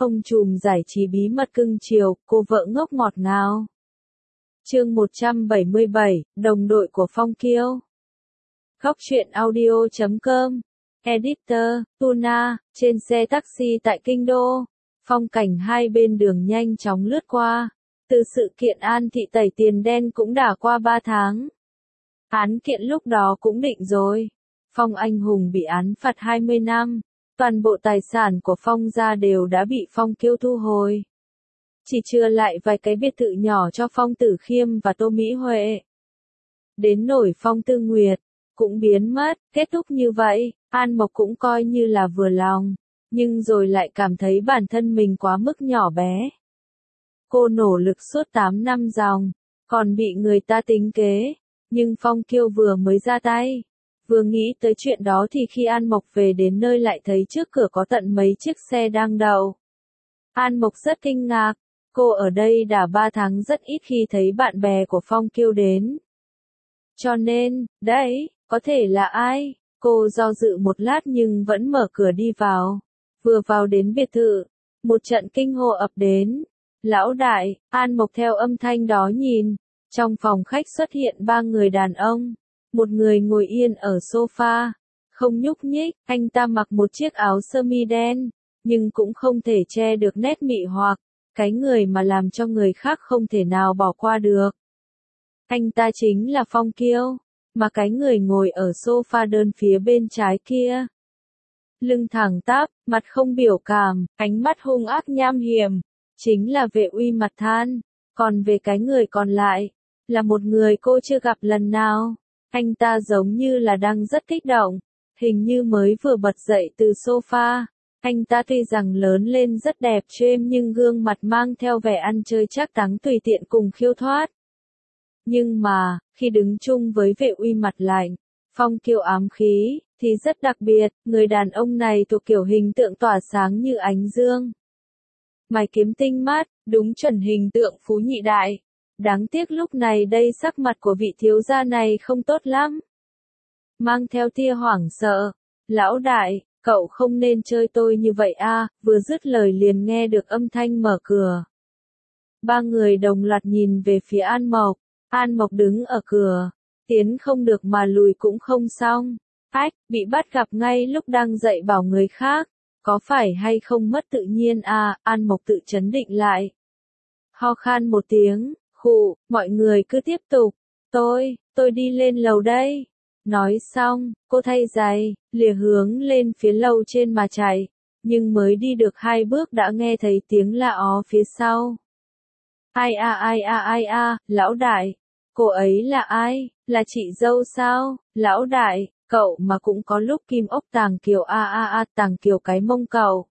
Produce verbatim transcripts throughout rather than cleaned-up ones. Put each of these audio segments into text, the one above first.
Ông trùm giải trí bí mật cưng chiều, cô vợ ngốc ngọt ngào. Chương một trăm bảy mươi bảy, đồng đội của Phong Kiêu. Góc truyện audio chấm com. Editor, Tuna, trên xe taxi tại Kinh Đô. Phong cảnh hai bên đường nhanh chóng lướt qua. Từ sự kiện An Thị tẩy tiền đen cũng đã qua ba tháng. Án kiện lúc đó cũng định rồi. Phong anh hùng bị án phạt hai mươi năm. Toàn bộ tài sản của Phong gia đều đã bị Phong Kiêu thu hồi. Chỉ chừa lại vài cái biệt thự nhỏ cho Phong Tử Khiêm và Tô Mỹ Huệ. Đến nổi Phong Tư Nguyệt, cũng biến mất, kết thúc như vậy, An Mộc cũng coi như là vừa lòng, nhưng rồi lại cảm thấy bản thân mình quá mức nhỏ bé. Cô nỗ lực suốt tám năm dòng, còn bị người ta tính kế, nhưng Phong Kiêu vừa mới ra tay. Vừa nghĩ tới chuyện đó thì khi An Mộc về đến nơi lại thấy trước cửa có tận mấy chiếc xe đang đậu. An Mộc rất kinh ngạc, cô ở đây đã ba tháng rất ít khi thấy bạn bè của Phong Kiêu đến. Cho nên, đấy, có thể là ai? Cô do dự một lát nhưng vẫn mở cửa đi vào. Vừa vào đến biệt thự, một trận kinh hô ập đến. Lão đại, An Mộc theo âm thanh đó nhìn. Trong phòng khách xuất hiện ba người đàn ông. Một người ngồi yên ở sofa, không nhúc nhích, anh ta mặc một chiếc áo sơ mi đen, nhưng cũng không thể che được nét mị hoặc, cái người mà làm cho người khác không thể nào bỏ qua được. Anh ta chính là Phong Kiêu, mà cái người ngồi ở sofa đơn phía bên trái kia. Lưng thẳng tắp, mặt không biểu cảm, ánh mắt hung ác nham hiểm, chính là Vệ Uy Mặt Than, còn về cái người còn lại, là một người cô chưa gặp lần nào. Anh ta giống như là đang rất kích động, hình như mới vừa bật dậy từ sofa. Anh ta tuy rằng lớn lên rất đẹp trêm nhưng gương mặt mang theo vẻ ăn chơi trác táng tùy tiện cùng khiêu thoát. Nhưng mà, khi đứng chung với Vệ Uy mặt lạnh, Phong Kiêu ám khí, thì rất đặc biệt, người đàn ông này thuộc kiểu hình tượng tỏa sáng như ánh dương. Mày kiếm tinh mắt, đúng chuẩn hình tượng phú nhị đại. Đáng tiếc lúc này đây sắc mặt của vị thiếu gia này không tốt lắm. Mang theo tia hoảng sợ. Lão đại, cậu không nên chơi tôi như vậy a. Vừa dứt lời liền nghe được âm thanh mở cửa. Ba người đồng loạt nhìn về phía An Mộc. An Mộc đứng ở cửa. Tiến không được mà lùi cũng không xong. Ách, bị bắt gặp ngay lúc đang dạy bảo người khác. Có phải hay không mất tự nhiên a? An Mộc tự trấn định lại. Ho khan một tiếng. Khụ, mọi người cứ tiếp tục. Tôi, tôi đi lên lầu đây. Nói xong, cô thay giày, lìa hướng lên phía lầu trên mà chạy. Nhưng mới đi được hai bước đã nghe thấy tiếng la ó phía sau. Ai a ai a ai a, lão đại. Cô ấy là ai? Là chị dâu sao? Lão đại, cậu mà cũng có lúc kim ốc tàng kiều a a a tàng kiều cái mông cậu.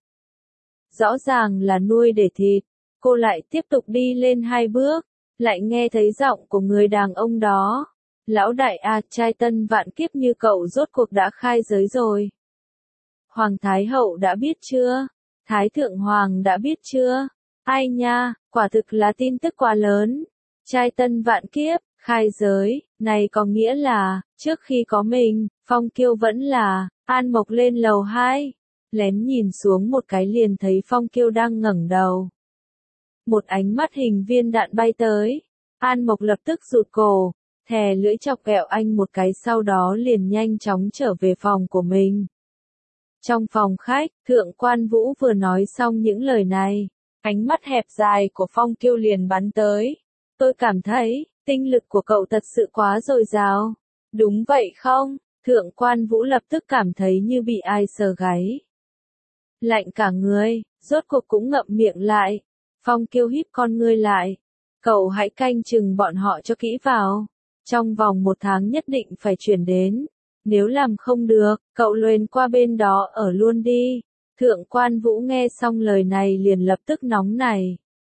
Rõ ràng là nuôi để thịt. Cô lại tiếp tục đi lên hai bước. Lại nghe thấy giọng của người đàn ông đó. Lão đại à, trai tân vạn kiếp như cậu rốt cuộc đã khai giới rồi. Hoàng Thái Hậu đã biết chưa? Thái Thượng Hoàng đã biết chưa? Ai nha, quả thực là tin tức quá lớn. Trai tân vạn kiếp, khai giới, này có nghĩa là, trước khi có mình, Phong Kiêu vẫn là, An Mộc lên lầu hai. Lén nhìn xuống một cái liền thấy Phong Kiêu đang ngẩng đầu. Một ánh mắt hình viên đạn bay tới. An Mộc lập tức rụt cổ, thè lưỡi chọc ghẹo anh một cái sau đó liền nhanh chóng trở về phòng của mình. Trong phòng khách, Thượng quan Vũ vừa nói xong những lời này. Ánh mắt hẹp dài của Phong Kiêu liền bắn tới. Tôi cảm thấy, tinh lực của cậu thật sự quá dồi dào. Đúng vậy không? Thượng quan Vũ lập tức cảm thấy như bị ai sờ gáy. Lạnh cả người, rốt cuộc cũng ngậm miệng lại. Phong Kiêu híp con ngươi lại. Cậu hãy canh chừng bọn họ cho kỹ vào. Trong vòng một tháng nhất định phải chuyển đến. Nếu làm không được, cậu luồn qua bên đó ở luôn đi. Thượng quan Vũ nghe xong lời này liền lập tức nóng nảy.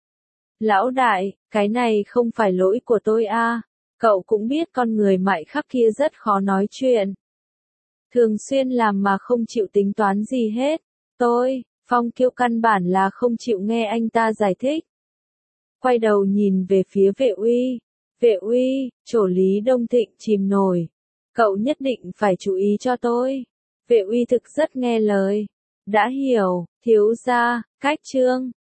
Lão đại, cái này không phải lỗi của tôi a. Cậu cũng biết con người mại khắc kia rất khó nói chuyện. Thường xuyên làm mà không chịu tính toán gì hết. Tôi, Phong Kiêu căn bản là không chịu nghe anh ta giải thích. Quay đầu nhìn về phía Vệ Uy. Vệ Uy, Trổ Lý Đông Thịnh chìm nổi. Cậu nhất định phải chú ý cho tôi. Vệ Uy thực rất nghe lời. Đã hiểu, thiếu gia, Cách chương